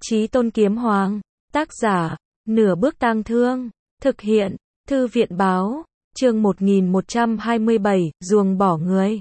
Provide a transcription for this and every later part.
Chí Tôn Kiếm Hoàng. Tác giả, Nửa Bước Tang Thương. Thực hiện, Thư viện Báo. Chương 1127, ruồng bỏ người.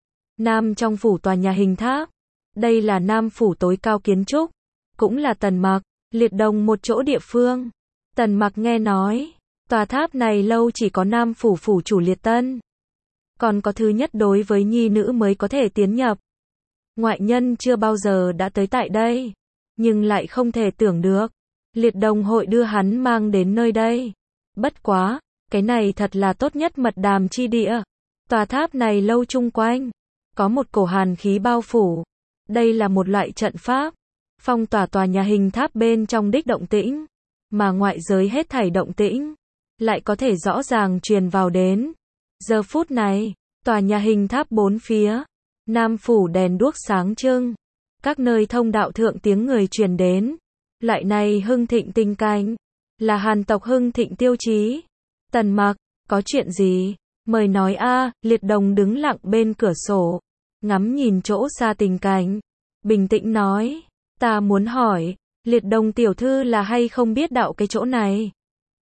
Nam trong phủ tòa nhà hình tháp. Đây là Nam phủ tối cao kiến trúc, cũng là Tần Mặc, Liệt Đồng một chỗ địa phương. Tần Mặc nghe nói, tòa tháp này lâu chỉ có Nam phủ phủ chủ Liệt Tân. Còn có thứ nhất đối với nhi nữ mới có thể tiến nhập. Ngoại nhân chưa bao giờ đã tới tại đây, nhưng lại không thể tưởng được, Liệt Đồng hội đưa hắn mang đến nơi đây. Bất quá, cái này thật là tốt nhất mật đàm chi địa. Tòa tháp này lâu chung quanh, có một cổ hàn khí bao phủ. Đây là một loại trận pháp, phong tỏa tòa nhà hình tháp bên trong đích động tĩnh, mà ngoại giới hết thảy động tĩnh, lại có thể rõ ràng truyền vào đến. Giờ phút này, tòa nhà hình tháp bốn phía, Nam phủ đèn đuốc sáng trưng, các nơi thông đạo thượng tiếng người truyền đến. Loại này hưng thịnh tình cảnh, là Hàn tộc hưng thịnh tiêu chí. Tần Mặc, có chuyện gì? Mời nói a. Liệt Đồng đứng lặng bên cửa sổ, ngắm nhìn chỗ xa tình cảnh, bình tĩnh nói, ta muốn hỏi, Liệt Đồng tiểu thư là hay không biết đạo cái chỗ này?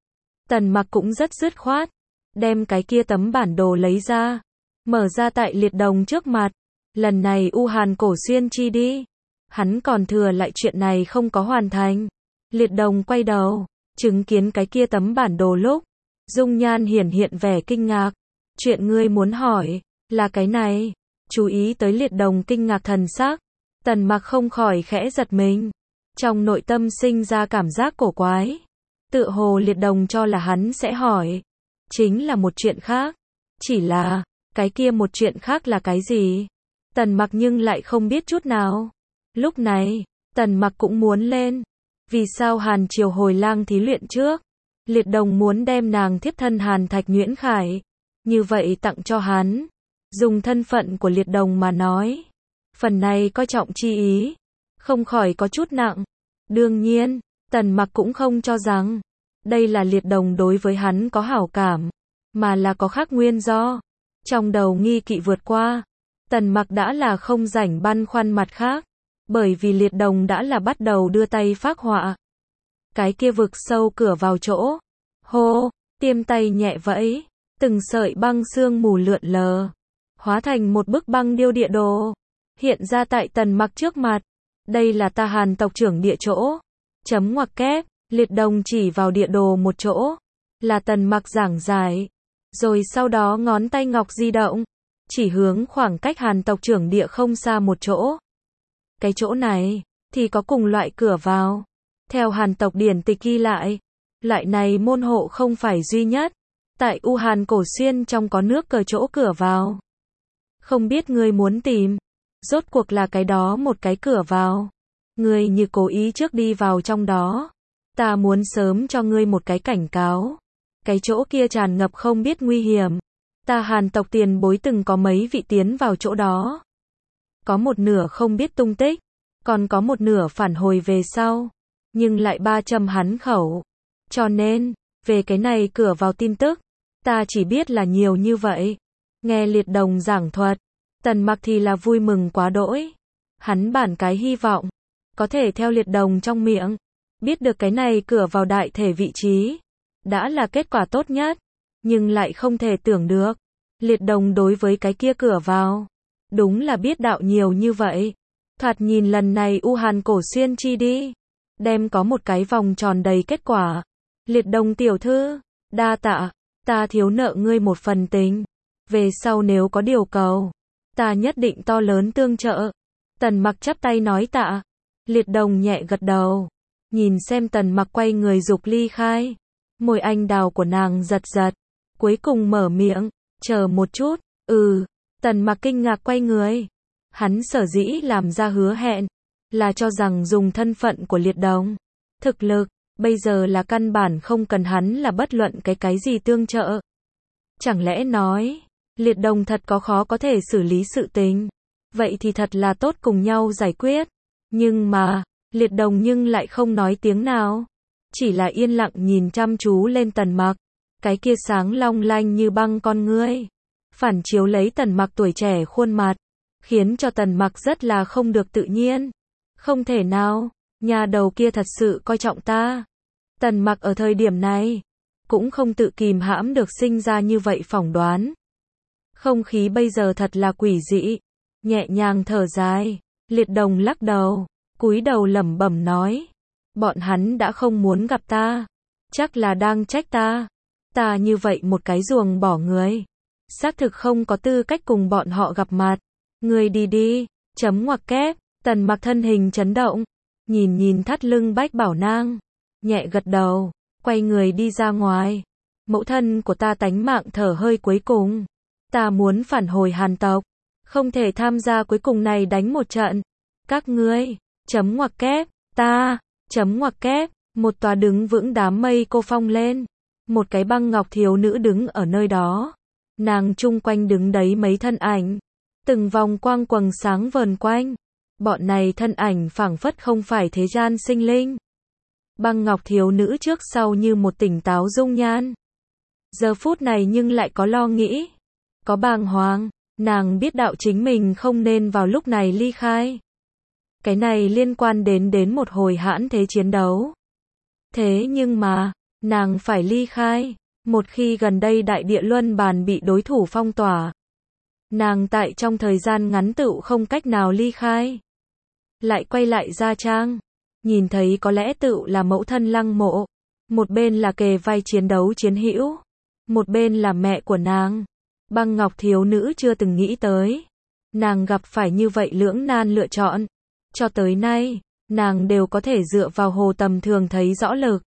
Tần Mặc cũng rất dứt khoát, đem cái kia tấm bản đồ lấy ra, mở ra tại Liệt Đồng trước mặt. Lần này U Hàn cổ xuyên chi đi, hắn còn thừa lại chuyện này không có hoàn thành. Liệt Đồng quay đầu, chứng kiến cái kia tấm bản đồ lúc, dung nhan hiển hiện vẻ kinh ngạc. Chuyện ngươi muốn hỏi, là cái này. Chú ý tới Liệt Đồng kinh ngạc thần sắc, Tần Mặc không khỏi khẽ giật mình. Trong nội tâm sinh ra cảm giác cổ quái. Tựa hồ Liệt Đồng cho là hắn sẽ hỏi, chính là một chuyện khác. Chỉ là, cái kia một chuyện khác là cái gì? Tần Mặc nhưng lại không biết chút nào. Lúc này, Tần Mặc cũng muốn lên. Vì sao Hàn Triều hồi lang thí luyện trước, Liệt Đồng muốn đem nàng thiếp thân Hàn Thạch Nhuyễn Khải như vậy tặng cho hắn. Dùng thân phận của Liệt Đồng mà nói, phần này coi trọng chi ý, không khỏi có chút nặng. Đương nhiên, Tần Mặc cũng không cho rằng đây là Liệt Đồng đối với hắn có hảo cảm, mà là có khác nguyên do. Trong đầu nghi kỵ vượt qua, Tần Mặc đã là không rảnh băn khoăn mặt khác, bởi vì Liệt Đồng đã là bắt đầu đưa tay phác họa. Cái kia vực sâu cửa vào chỗ, hô, tiêm tay nhẹ vẫy, từng sợi băng sương mù lượn lờ, hóa thành một bức băng điêu địa đồ, hiện ra tại Tần Mặc trước mặt. Đây là ta Hàn tộc trưởng địa chỗ. Chấm ngoặc kép, Liệt Đồng chỉ vào địa đồ một chỗ, là Tần Mặc giảng giải. Rồi sau đó ngón tay ngọc di động, chỉ hướng khoảng cách Hàn tộc trưởng địa không xa một chỗ. Cái chỗ này, thì có cùng loại cửa vào. Theo Hàn tộc điển tịch ghi lại, loại này môn hộ không phải duy nhất. Tại U Hàn cổ xuyên trong có nước cờ chỗ cửa vào. Không biết ngươi muốn tìm, rốt cuộc là cái đó một cái cửa vào. Ngươi như cố ý trước đi vào trong đó. Ta muốn sớm cho ngươi một cái cảnh cáo. Cái chỗ kia tràn ngập không biết nguy hiểm. Ta Hàn tộc tiền bối từng có mấy vị tiến vào chỗ đó. Có một nửa không biết tung tích, còn có một nửa phản hồi về sau, nhưng lại 300 hắn khẩu. Cho nên, về cái này cửa vào tin tức, ta chỉ biết là nhiều như vậy. Nghe Liệt Đồng giảng thuật, Tần Mặc thì là vui mừng quá đỗi. Hắn bản cái hy vọng, có thể theo Liệt Đồng trong miệng, biết được cái này cửa vào đại thể vị trí, đã là kết quả tốt nhất. Nhưng lại không thể tưởng được, Liệt Đồng đối với cái kia cửa vào, đúng là biết đạo nhiều như vậy. Thoạt nhìn lần này U Hàn cổ xuyên chi đi, đem có một cái vòng tròn đầy kết quả. Liệt Đồng tiểu thư, đa tạ, ta thiếu nợ ngươi một phần tình. Về sau nếu có điều cầu, ta nhất định to lớn tương trợ. Tần Mặc chắp tay nói tạ. Liệt Đồng nhẹ gật đầu, nhìn xem Tần Mặc quay người dục ly khai. Môi anh đào của nàng giật giật, cuối cùng mở miệng, chờ một chút. Tần Mặc kinh ngạc quay người. Hắn sở dĩ làm ra hứa hẹn, là cho rằng dùng thân phận của Liệt Đồng, thực lực, bây giờ là căn bản không cần hắn là bất luận cái gì tương trợ. Chẳng lẽ nói, Liệt Đồng thật có khó có thể xử lý sự tình, vậy thì thật là tốt cùng nhau giải quyết. Nhưng mà, Liệt Đồng nhưng lại không nói tiếng nào, chỉ là yên lặng nhìn chăm chú lên Tần Mặc. Cái kia sáng long lanh như băng con ngươi, phản chiếu lấy Tần Mặc tuổi trẻ khuôn mặt, khiến cho Tần Mặc rất là không được tự nhiên. Không thể nào, Nhà đầu kia thật sự coi trọng ta. Tần Mặc ở thời điểm này cũng không tự kìm hãm được sinh ra như vậy phỏng đoán. Không khí bây giờ thật là quỷ dị. Nhẹ nhàng thở dài, Liệt Đồng lắc đầu, cúi đầu lẩm bẩm nói, bọn hắn đã không muốn gặp ta, chắc là đang trách ta. Ta như vậy một cái ruồng bỏ người, xác thực không có tư cách cùng bọn họ gặp mặt. Ngươi đi đi, chấm ngoặc kép. Tần Mặc thân hình chấn động, nhìn thắt lưng Bách Bảo Nang, nhẹ gật đầu, quay người đi ra ngoài. Mẫu thân của ta tánh mạng thở hơi cuối cùng, ta muốn phản hồi Hàn tộc, không thể tham gia cuối cùng này đánh một trận. Các ngươi, chấm ngoặc kép, ta, chấm ngoặc kép. Một tòa đứng vững đám mây cô phong lên, một cái băng ngọc thiếu nữ đứng ở nơi đó. Nàng chung quanh đứng đấy mấy thân ảnh, từng vòng quang quầng sáng vờn quanh. Bọn này thân ảnh phảng phất không phải thế gian sinh linh. Băng ngọc thiếu nữ trước sau như một tỉnh táo dung nhan. Giờ phút này nhưng lại có lo nghĩ, có bàng hoàng, nàng biết đạo chính mình không nên vào lúc này ly khai. Cái này liên quan đến một hồi hãn thế chiến đấu. Thế nhưng mà, nàng phải ly khai, một khi gần đây đại địa luân bàn bị đối thủ phong tỏa. Nàng tại trong thời gian ngắn tựu không cách nào ly khai. Lại quay lại Gia Trang, nhìn thấy có lẽ tựu là mẫu thân Lăng Mộ. Một bên là kề vai chiến đấu chiến hữu, một bên là mẹ của nàng. Băng ngọc thiếu nữ chưa từng nghĩ tới, nàng gặp phải như vậy lưỡng nan lựa chọn. Cho tới nay, nàng đều có thể dựa vào hồ tầm thường thấy rõ lực,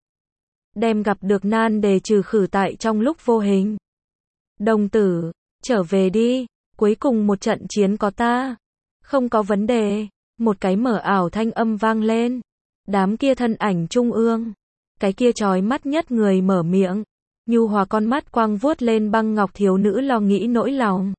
đem gặp được nan đề trừ khử tại trong lúc vô hình. Đồng tử, trở về đi, cuối cùng một trận chiến có ta. Không có vấn đề. Một cái mở ảo thanh âm vang lên. Đám kia thân ảnh trung ương, cái kia chói mắt nhất người mở miệng, nhu hòa con mắt quang vuốt lên băng ngọc thiếu nữ lo nghĩ nỗi lòng.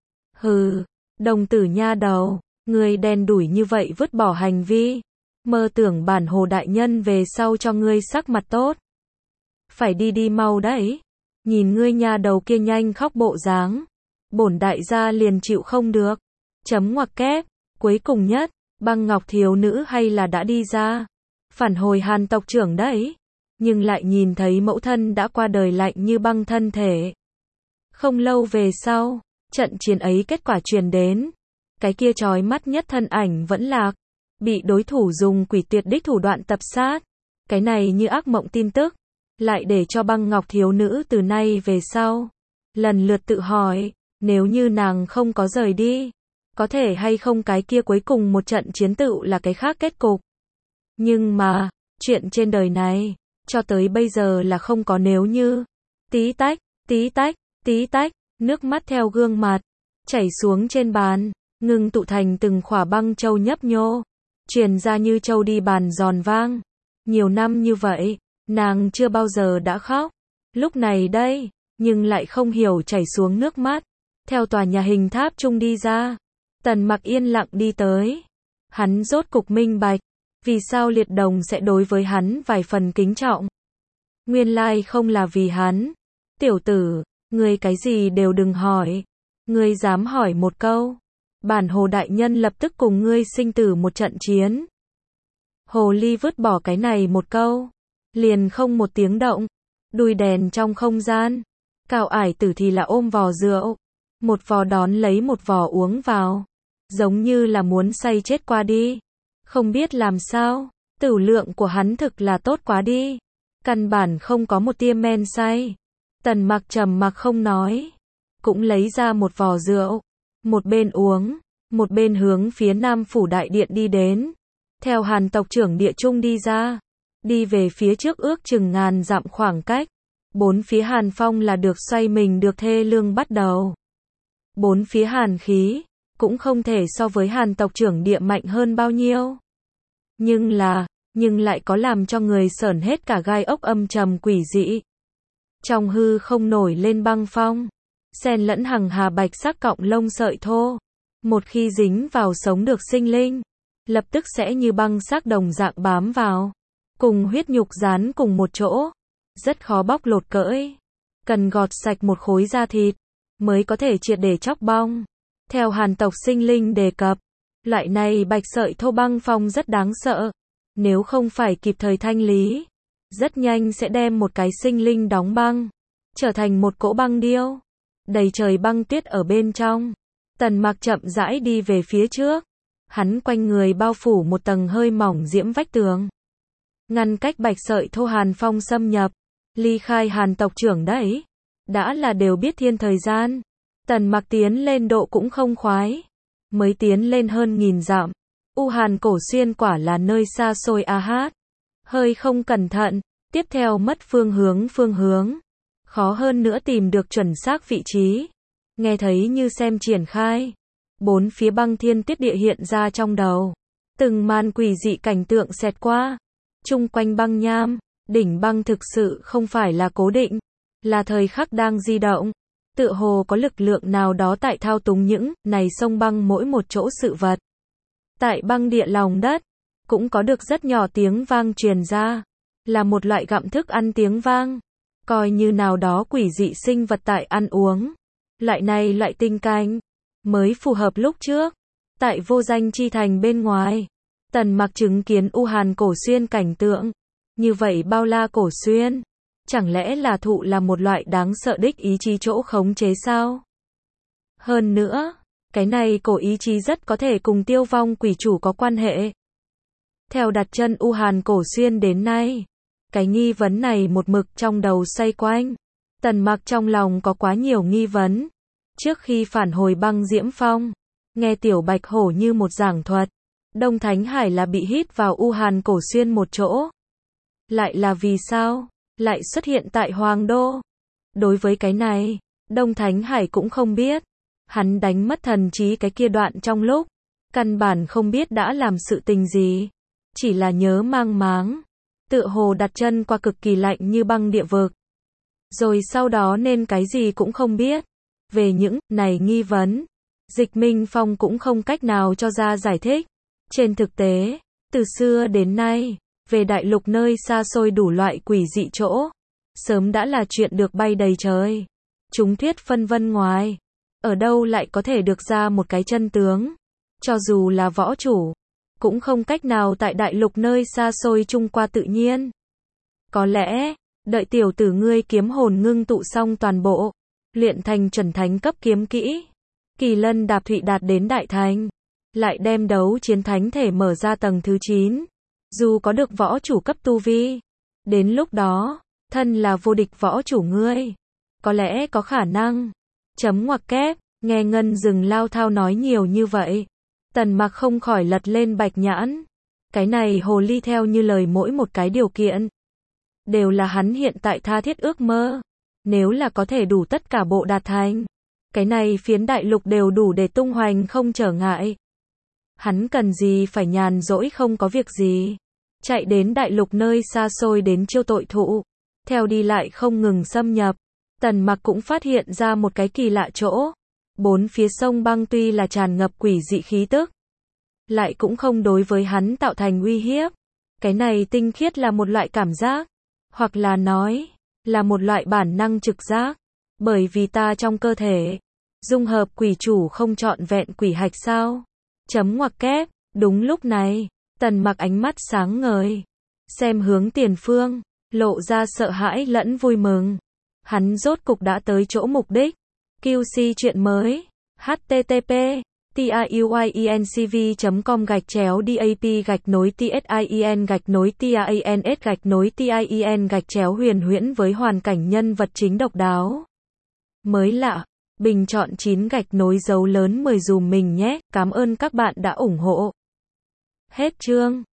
Hừ, đồng tử nha đầu, ngươi đen đủi như vậy vứt bỏ hành vi, mơ tưởng bản hồ đại nhân về sau cho ngươi sắc mặt tốt. Phải đi đi mau đấy, nhìn ngươi nha đầu kia nhanh khóc bộ dáng, bổn đại gia liền chịu không được. Chấm ngoặc kép, cuối cùng nhất, băng ngọc thiếu nữ hay là đã đi ra, phản hồi Hàn tộc trưởng đấy, nhưng lại nhìn thấy mẫu thân đã qua đời lạnh như băng thân thể. Không lâu về sau, trận chiến ấy kết quả truyền đến, cái kia chói mắt nhất thân ảnh vẫn lạc, bị đối thủ dùng quỷ tuyệt đích thủ đoạn tập sát. Cái này như ác mộng tin tức, lại để cho băng ngọc thiếu nữ từ nay về sau, lần lượt tự hỏi, nếu như nàng không có rời đi, có thể hay không cái kia cuối cùng một trận chiến tựu là cái khác kết cục. Nhưng mà, chuyện trên đời này, cho tới bây giờ là không có nếu như. Tí tách, tí tách, tí tách, nước mắt theo gương mặt, chảy xuống trên bàn, ngừng tụ thành từng khỏa băng châu nhấp nhô, truyền ra như châu đi bàn giòn vang. Nhiều năm như vậy, nàng chưa bao giờ đã khóc. Lúc này đây, nhưng lại không hiểu chảy xuống nước mắt. Theo tòa nhà hình tháp trung đi ra, Tần Mặc yên lặng đi tới. Hắn rốt cục minh bạch, vì sao Liệt Đồng sẽ đối với hắn vài phần kính trọng. Nguyên lai không là vì hắn. Tiểu tử, ngươi cái gì đều đừng hỏi. Ngươi dám hỏi một câu, bản hồ đại nhân lập tức cùng ngươi sinh tử một trận chiến. Hồ ly vứt bỏ cái này một câu, liền không một tiếng động, đuôi đèn trong không gian. Cao ải tử thì là ôm vò rượu, một vò đón lấy một vò uống vào, giống như là muốn say chết qua đi. Không biết làm sao, tửu lượng của hắn thực là tốt quá đi, căn bản không có một tia men say. Tần Mặc trầm mặc không nói, cũng lấy ra một vò rượu, một bên uống, một bên hướng phía Nam phủ đại điện đi đến. Theo Hàn tộc trưởng địa trung đi ra, đi về phía trước ước chừng ngàn dặm khoảng cách. Bốn phía hàn phong là được xoay mình được thê lương bắt đầu. Bốn phía hàn khí, cũng không thể so với Hàn tộc trưởng địa mạnh hơn bao nhiêu. Nhưng lại có làm cho người sởn hết cả gai ốc âm trầm quỷ dị. Trong hư không nổi lên băng phong, xen lẫn hằng hà bạch sắc cọng lông sợi thô. Một khi dính vào sống được sinh linh, lập tức sẽ như băng sắc đồng dạng bám vào, cùng huyết nhục dán cùng một chỗ, rất khó bóc lột cỡi. Cần gọt sạch một khối da thịt, mới có thể triệt để chóc bong. Theo Hàn tộc sinh linh đề cập, loại này bạch sợi thô băng phong rất đáng sợ. Nếu không phải kịp thời thanh lý, rất nhanh sẽ đem một cái sinh linh đóng băng, trở thành một cỗ băng điêu, đầy trời băng tuyết ở bên trong. Tần Mặc chậm rãi đi về phía trước, hắn quanh người bao phủ một tầng hơi mỏng diễm vách tường, ngăn cách bạch sợi thô Hàn Phong xâm nhập, ly khai Hàn tộc trưởng đấy. Đã là đều biết thiên thời gian, Tần Mặc tiến lên độ cũng không khoái, mới tiến lên hơn 1000 dặm. U Hàn Cổ Xuyên quả là nơi xa xôi a hát. Hơi không cẩn thận, tiếp theo mất phương hướng. Khó hơn nữa tìm được chuẩn xác vị trí. Nghe thấy như xem triển khai. Bốn phía băng thiên tuyết địa hiện ra trong đầu. Từng màn quỷ dị cảnh tượng xẹt qua. Chung quanh băng nham, đỉnh băng thực sự không phải là cố định, là thời khắc đang di động. Tựa hồ có lực lượng nào đó tại thao túng những này sông băng mỗi một chỗ sự vật. Tại băng địa lòng đất, cũng có được rất nhỏ tiếng vang truyền ra, là một loại gặm thức ăn tiếng vang, coi như nào đó quỷ dị sinh vật tại ăn uống. Loại này loại tinh cảnh, mới phù hợp lúc trước. Tại vô danh chi thành bên ngoài, Tần Mặc chứng kiến U Hàn Cổ Xuyên cảnh tượng. Như vậy bao la cổ xuyên, chẳng lẽ là thụ là một loại đáng sợ đích ý chí chỗ khống chế sao? Hơn nữa, cái này cổ ý chí rất có thể cùng tiêu vong quỷ chủ có quan hệ. Theo đặt chân U Hàn Cổ Xuyên đến nay, cái nghi vấn này một mực trong đầu xoay quanh. Tần Mặc trong lòng có quá nhiều nghi vấn. Trước khi phản hồi băng diễm phong, nghe Tiểu Bạch Hổ như một giảng thuật, Đông Thánh Hải là bị hít vào U Hàn Cổ Xuyên một chỗ. Lại là vì sao? Lại xuất hiện tại Hoàng Đô. Đối với cái này, Đông Thánh Hải cũng không biết. Hắn đánh mất thần trí cái kia đoạn trong lúc, căn bản không biết đã làm sự tình gì. Chỉ là nhớ mang máng. Tựa hồ đặt chân qua cực kỳ lạnh như băng địa vực. Rồi sau đó nên cái gì cũng không biết. Về những này nghi vấn, Dịch Minh Phong cũng không cách nào cho ra giải thích. Trên thực tế, từ xưa đến nay, về đại lục nơi xa xôi đủ loại quỷ dị chỗ, sớm đã là chuyện được bay đầy trời. Chúng thuyết phân vân ngoài, ở đâu lại có thể được ra một cái chân tướng. Cho dù là võ chủ, cũng không cách nào tại đại lục nơi xa xôi chung qua tự nhiên. Có lẽ, đợi tiểu tử ngươi kiếm hồn ngưng tụ xong toàn bộ, luyện thành chuẩn thánh cấp kiếm kỹ, Kỳ Lân Đạp Thụy đạt đến đại thành, lại đem đấu chiến thánh thể mở ra tầng thứ 9. Dù có được võ chủ cấp tu vi, đến lúc đó, thân là vô địch võ chủ ngươi, có lẽ có khả năng. Chấm ngoặc kép, nghe Ngân Dừng lao thao nói nhiều như vậy, Tần Mặc không khỏi lật lên bạch nhãn. Cái này hồ ly theo như lời mỗi một cái điều kiện, đều là hắn hiện tại tha thiết ước mơ. Nếu là có thể đủ tất cả bộ đạt thành, cái này phiến đại lục đều đủ để tung hoành không trở ngại. Hắn cần gì phải nhàn rỗi không có việc gì, chạy đến đại lục nơi xa xôi đến chiêu tội thụ, theo đi lại không ngừng xâm nhập. Tần Mặc cũng phát hiện ra một cái kỳ lạ chỗ. Bốn phía sông băng tuy là tràn ngập quỷ dị khí tức, lại cũng không đối với hắn tạo thành uy hiếp. Cái này tinh khiết là một loại cảm giác, hoặc là nói, là một loại bản năng trực giác. Bởi vì ta trong cơ thể, dung hợp quỷ chủ không trọn vẹn quỷ hạch sao? Chấm ngoặc kép, đúng lúc này, Tần Mặc ánh mắt sáng ngời, xem hướng tiền phương, lộ ra sợ hãi lẫn vui mừng. Hắn rốt cục đã tới chỗ mục đích. QC chuyện mới. http://tiuy.cv.com/DAP-TIEN-TIANS-TIEN-huyền huyễn với hoàn cảnh nhân vật chính độc đáo. Mới lạ. Bình chọn 9 dấu lớn 10 dùm mình nhé. Cảm ơn các bạn đã ủng hộ. Hết chương.